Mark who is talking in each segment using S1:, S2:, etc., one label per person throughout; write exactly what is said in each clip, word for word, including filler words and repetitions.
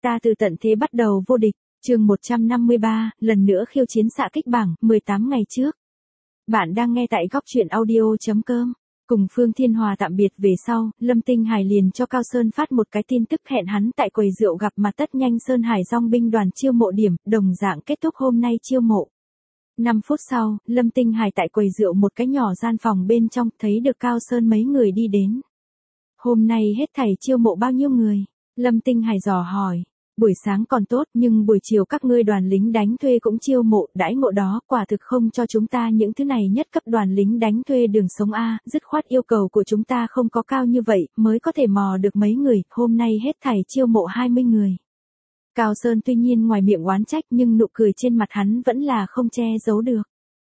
S1: Ta từ tận thế bắt đầu vô địch, chương một trăm năm mươi ba, lần nữa khiêu chiến xạ kích bảng, mười tám ngày trước. Bạn đang nghe tại góc truyện audio chấm com. Cùng Phương Thiên Hòa tạm biệt về sau, Lâm Tinh Hải liền cho Cao Sơn phát một cái tin tức hẹn hắn tại quầy rượu gặp mặt tất nhanh Sơn Hải dong binh đoàn chiêu mộ điểm, đồng dạng kết thúc hôm nay chiêu mộ. năm phút sau, Lâm Tinh Hải tại quầy rượu một cái nhỏ gian phòng bên trong thấy được Cao Sơn mấy người đi đến. Hôm nay hết thảy chiêu mộ bao nhiêu người? Lâm Tinh Hải dò hỏi. Buổi sáng còn tốt nhưng buổi chiều các ngươi đoàn lính đánh thuê cũng chiêu mộ, đãi ngộ đó quả thực không cho chúng ta những thứ này nhất cấp đoàn lính đánh thuê đường sống A, dứt khoát yêu cầu của chúng ta không có cao như vậy, mới có thể mò được mấy người, hôm nay hết thảy chiêu mộ hai mươi người. Cao Sơn tuy nhiên ngoài miệng oán trách nhưng nụ cười trên mặt hắn vẫn là không che giấu được.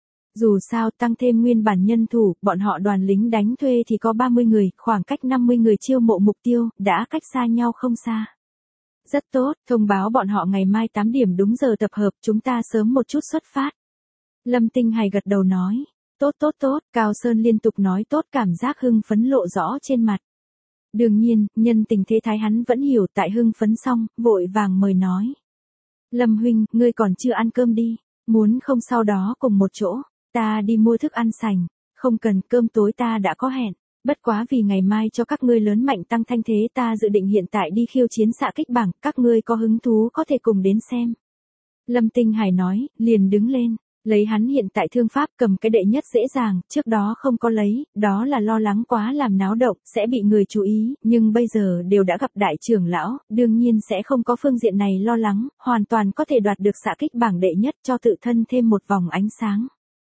S1: Dù sao tăng thêm nguyên bản nhân thủ, bọn họ đoàn lính đánh thuê thì có ba mươi người, khoảng cách năm mươi người chiêu mộ mục tiêu, đã cách xa nhau không xa. Rất tốt, thông báo bọn họ ngày mai tám điểm đúng giờ tập hợp, chúng ta sớm một chút xuất phát. Lâm Tinh Hải gật đầu nói, tốt tốt tốt, Cao Sơn liên tục nói tốt, cảm giác hưng phấn lộ rõ trên mặt. Đương nhiên, nhân tình thế thái hắn vẫn hiểu, tại hưng phấn xong, vội vàng mời nói. Lâm huynh, ngươi còn chưa ăn cơm đi, muốn không sau đó cùng một chỗ, ta đi mua thức ăn sành, không cần, cơm tối ta đã có hẹn. Bất quá vì ngày mai cho các ngươi lớn mạnh tăng thanh thế ta dự định hiện tại đi khiêu chiến xạ kích bảng, các ngươi có hứng thú có thể cùng đến xem. Lâm Tinh Hải nói, liền đứng lên, lấy hắn hiện tại thương pháp cầm cái đệ nhất dễ dàng, trước đó không có lấy, đó là lo lắng quá làm náo động, sẽ bị người chú ý, nhưng bây giờ đều đã gặp đại trưởng lão, đương nhiên sẽ không có phương diện này lo lắng, hoàn toàn có thể đoạt được xạ kích bảng đệ nhất cho tự thân thêm một vòng ánh sáng.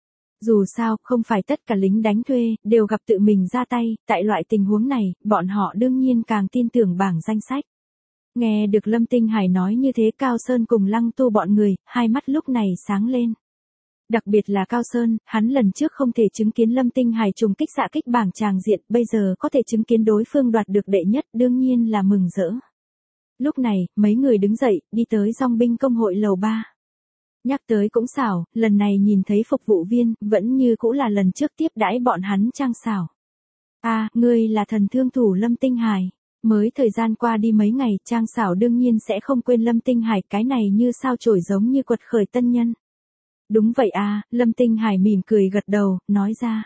S1: Dù sao, không phải tất cả lính đánh thuê, đều gặp tự mình ra tay, tại loại tình huống này, bọn họ đương nhiên càng tin tưởng bảng danh sách. Nghe được Lâm Tinh Hải nói như thế Cao Sơn cùng Lăng Tu bọn người, hai mắt lúc này sáng lên. Đặc biệt là Cao Sơn, hắn lần trước không thể chứng kiến Lâm Tinh Hải trùng kích xạ kích bảng tràng diện, bây giờ có thể chứng kiến đối phương đoạt được đệ nhất, đương nhiên là mừng rỡ. Lúc này, mấy người đứng dậy, đi tới dong binh công hội lầu ba. Nhắc tới cũng xảo, lần này nhìn thấy phục vụ viên, vẫn như cũ là lần trước tiếp đãi bọn hắn trang xảo. À, ngươi là thần thương thủ Lâm Tinh Hải. Mới thời gian qua đi mấy ngày, trang xảo đương nhiên sẽ không quên Lâm Tinh Hải, cái này như sao chổi giống như quật khởi tân nhân. Đúng vậy à, Lâm Tinh Hải mỉm cười gật đầu, nói ra.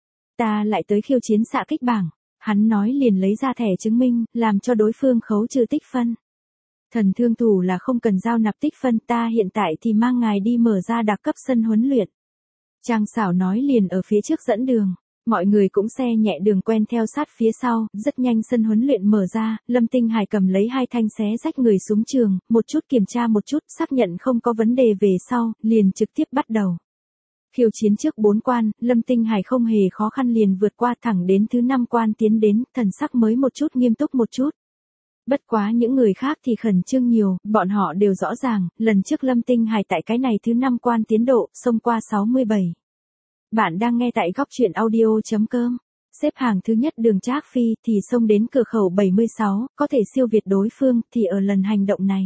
S1: Ta lại tới khiêu chiến xạ kích bảng. Hắn nói liền lấy ra thẻ chứng minh, làm cho đối phương khấu trừ tích phân. Thần thương thủ là không cần giao nạp tích phân, ta hiện tại thì mang ngài đi mở ra đặc cấp sân huấn luyện. Trang xảo nói liền ở phía trước dẫn đường, mọi người cũng xe nhẹ đường quen theo sát phía sau, rất nhanh sân huấn luyện mở ra, Lâm Tinh Hải cầm lấy hai thanh xé rách người súng trường, một chút kiểm tra một chút, xác nhận không có vấn đề về sau, liền trực tiếp bắt đầu. Khiêu chiến trước bốn quan, Lâm Tinh Hải không hề khó khăn liền vượt qua thẳng đến thứ năm quan tiến đến, thần sắc mới một chút nghiêm túc một chút. Bất quá những người khác thì khẩn trương nhiều, bọn họ đều rõ ràng, lần trước Lâm Tinh Hải tại cái này thứ năm quan tiến độ, xông qua sáu mươi bảy. Bạn đang nghe tại góc truyện audio chấm com. Xếp hàng thứ nhất Đường Trác Phi thì xông đến cửa khẩu bảy mươi sáu, có thể siêu việt đối phương thì ở lần hành động này.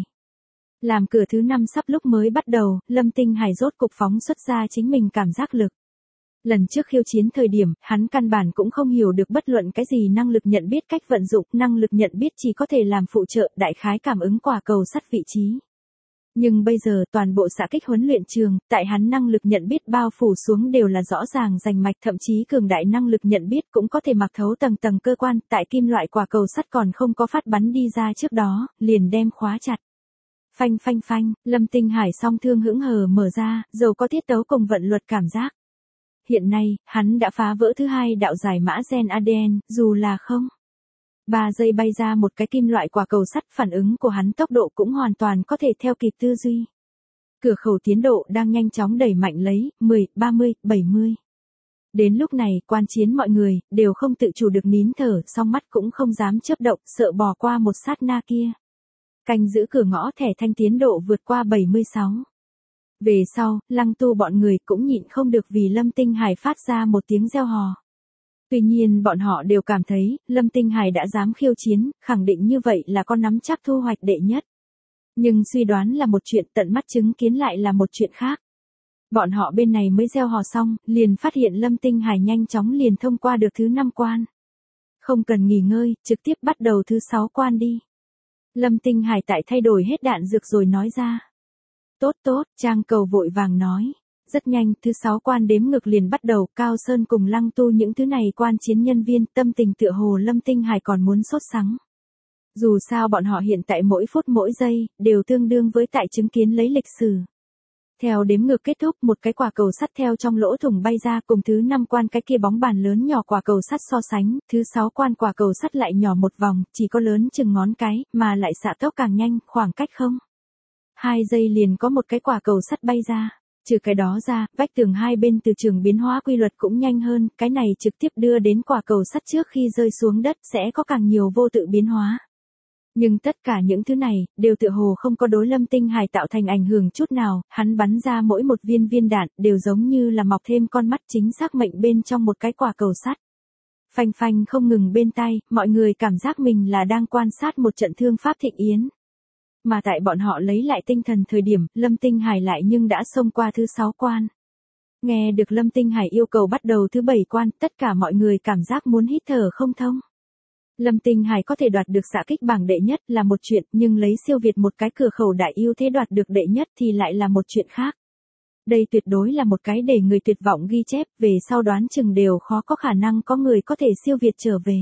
S1: Làm cửa thứ năm sắp lúc mới bắt đầu, Lâm Tinh Hải rốt cục phóng xuất ra chính mình cảm giác lực. Lần trước khiêu chiến thời điểm, hắn căn bản cũng không hiểu được bất luận cái gì năng lực nhận biết cách vận dụng, năng lực nhận biết chỉ có thể làm phụ trợ, đại khái cảm ứng quả cầu sắt vị trí. Nhưng bây giờ toàn bộ xạ kích huấn luyện trường, tại hắn năng lực nhận biết bao phủ xuống đều là rõ ràng rành mạch, thậm chí cường đại năng lực nhận biết cũng có thể mặc thấu tầng tầng cơ quan, tại kim loại quả cầu sắt còn không có phát bắn đi ra trước đó, liền đem khóa chặt. Phanh phanh phanh, Lâm Tinh Hải song thương hững hờ mở ra, dầu có tiết tấu cùng vận luật cảm giác. Hiện nay, hắn đã phá vỡ thứ hai đạo giải mã gen a đê en, dù là không. ba giây bay ra một cái kim loại quả cầu sắt, phản ứng của hắn tốc độ cũng hoàn toàn có thể theo kịp tư duy. Cửa khẩu tiến độ đang nhanh chóng đẩy mạnh lấy, mười, ba mươi, bảy mươi. Đến lúc này, quan chiến mọi người, đều không tự chủ được nín thở, song mắt cũng không dám chớp động, sợ bỏ qua một sát na kia. Canh giữ cửa ngõ thẻ thanh tiến độ vượt qua bảy mươi sáu. Về sau, Lăng Tu bọn người cũng nhịn không được vì Lâm Tinh Hải phát ra một tiếng reo hò. Tuy nhiên bọn họ đều cảm thấy, Lâm Tinh Hải đã dám khiêu chiến, khẳng định như vậy là có nắm chắc thu hoạch đệ nhất. Nhưng suy đoán là một chuyện, tận mắt chứng kiến lại là một chuyện khác. Bọn họ bên này mới reo hò xong, liền phát hiện Lâm Tinh Hải nhanh chóng liền thông qua được thứ năm quan. Không cần nghỉ ngơi, trực tiếp bắt đầu thứ sáu quan đi. Lâm Tinh Hải tại thay đổi hết đạn dược rồi nói ra. Tốt tốt, Trang Cầu vội vàng nói. Rất nhanh, thứ sáu quan đếm ngược liền bắt đầu, Cao Sơn cùng Lăng Tu những thứ này quan chiến nhân viên, tâm tình tựa hồ Lâm Tinh Hải còn muốn sốt sắng. Dù sao bọn họ hiện tại mỗi phút mỗi giây, đều tương đương với tại chứng kiến lấy lịch sử. Theo đếm ngược kết thúc, một cái quả cầu sắt theo trong lỗ thủng bay ra, cùng thứ năm quan cái kia bóng bàn lớn nhỏ quả cầu sắt so sánh, thứ sáu quan quả cầu sắt lại nhỏ một vòng, chỉ có lớn chừng ngón cái, mà lại xạ tốc càng nhanh, khoảng cách không. Hai giây liền có một cái quả cầu sắt bay ra. Trừ cái đó ra, vách tường hai bên từ trường biến hóa quy luật cũng nhanh hơn, cái này trực tiếp đưa đến quả cầu sắt trước khi rơi xuống đất sẽ có càng nhiều vô tự biến hóa. Nhưng tất cả những thứ này, đều tựa hồ không có đối Lâm Tinh Hải tạo thành ảnh hưởng chút nào, hắn bắn ra mỗi một viên viên đạn, đều giống như là mọc thêm con mắt chính xác mệnh bên trong một cái quả cầu sắt. Phanh phanh không ngừng bên tai, mọi người cảm giác mình là đang quan sát một trận thương pháp thịnh yến. Mà tại bọn họ lấy lại tinh thần thời điểm, Lâm Tinh Hải lại nhưng đã xông qua thứ sáu quan. Nghe được Lâm Tinh Hải yêu cầu bắt đầu thứ bảy quan, tất cả mọi người cảm giác muốn hít thở không thông. Lâm Tinh Hải có thể đoạt được xạ kích bảng đệ nhất là một chuyện, nhưng lấy siêu việt một cái cửa khẩu đại ưu thế đoạt được đệ nhất thì lại là một chuyện khác. Đây tuyệt đối là một cái để người tuyệt vọng ghi chép, về sau đoán chừng đều khó có khả năng có người có thể siêu việt trở về.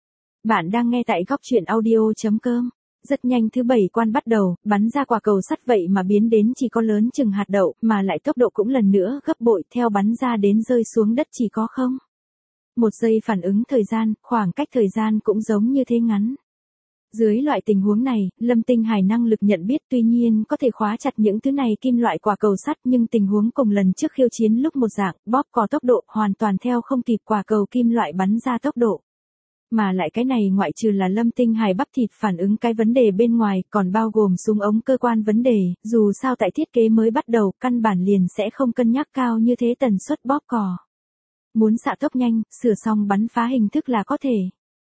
S1: Bạn đang nghe tại góc truyện audio chấm com. Rất nhanh thứ bảy quan bắt đầu, bắn ra quả cầu sắt vậy mà biến đến chỉ có lớn chừng hạt đậu, mà lại tốc độ cũng lần nữa gấp bội, theo bắn ra đến rơi xuống đất chỉ có không. Một giây phản ứng thời gian, khoảng cách thời gian cũng giống như thế ngắn. Dưới loại tình huống này, Lâm Tinh Hải năng lực nhận biết tuy nhiên có thể khóa chặt những thứ này kim loại quả cầu sắt, nhưng tình huống cùng lần trước khiêu chiến lúc một dạng, bóp cò tốc độ hoàn toàn theo không kịp quả cầu kim loại bắn ra tốc độ. Mà lại cái này ngoại trừ là Lâm Tinh Hải bắp thịt phản ứng cái vấn đề bên ngoài, còn bao gồm súng ống cơ quan vấn đề, dù sao tại thiết kế mới bắt đầu, căn bản liền sẽ không cân nhắc cao như thế tần suất bóp cò. Muốn xạ tốc nhanh, sửa xong bắn phá hình thức là có thể.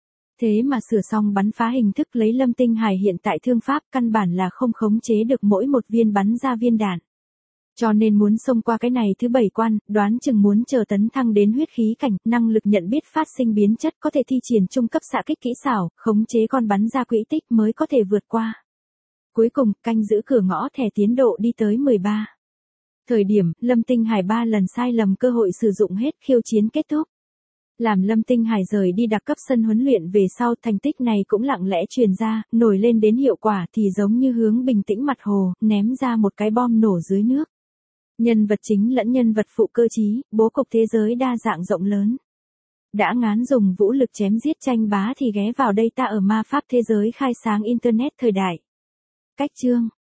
S1: Thế mà sửa xong bắn phá hình thức lấy Lâm Tinh Hải hiện tại thương pháp căn bản là không khống chế được mỗi một viên bắn ra viên đạn. Cho nên muốn xông qua cái này thứ bảy quan, đoán chừng muốn chờ tấn thăng đến huyết khí cảnh, năng lực nhận biết phát sinh biến chất có thể thi triển trung cấp xạ kích kỹ xảo, khống chế con bắn ra quỹ tích mới có thể vượt qua. Cuối cùng, canh giữ cửa ngõ thẻ tiến độ đi tới mười ba. Thời điểm, Lâm Tinh Hải ba lần sai lầm cơ hội sử dụng hết, khiêu chiến kết thúc. Làm Lâm Tinh Hải rời đi đặc cấp sân huấn luyện về sau, thành tích này cũng lặng lẽ truyền ra, nổi lên đến hiệu quả thì giống như hướng bình tĩnh mặt hồ, ném ra một cái bom nổ dưới nước. Nhân vật chính lẫn nhân vật phụ cơ trí, bố cục thế giới đa dạng rộng lớn. Đã ngán dùng vũ lực chém giết tranh bá thì ghé vào đây ta ở ma pháp thế giới khai sáng Internet thời đại. Cách chương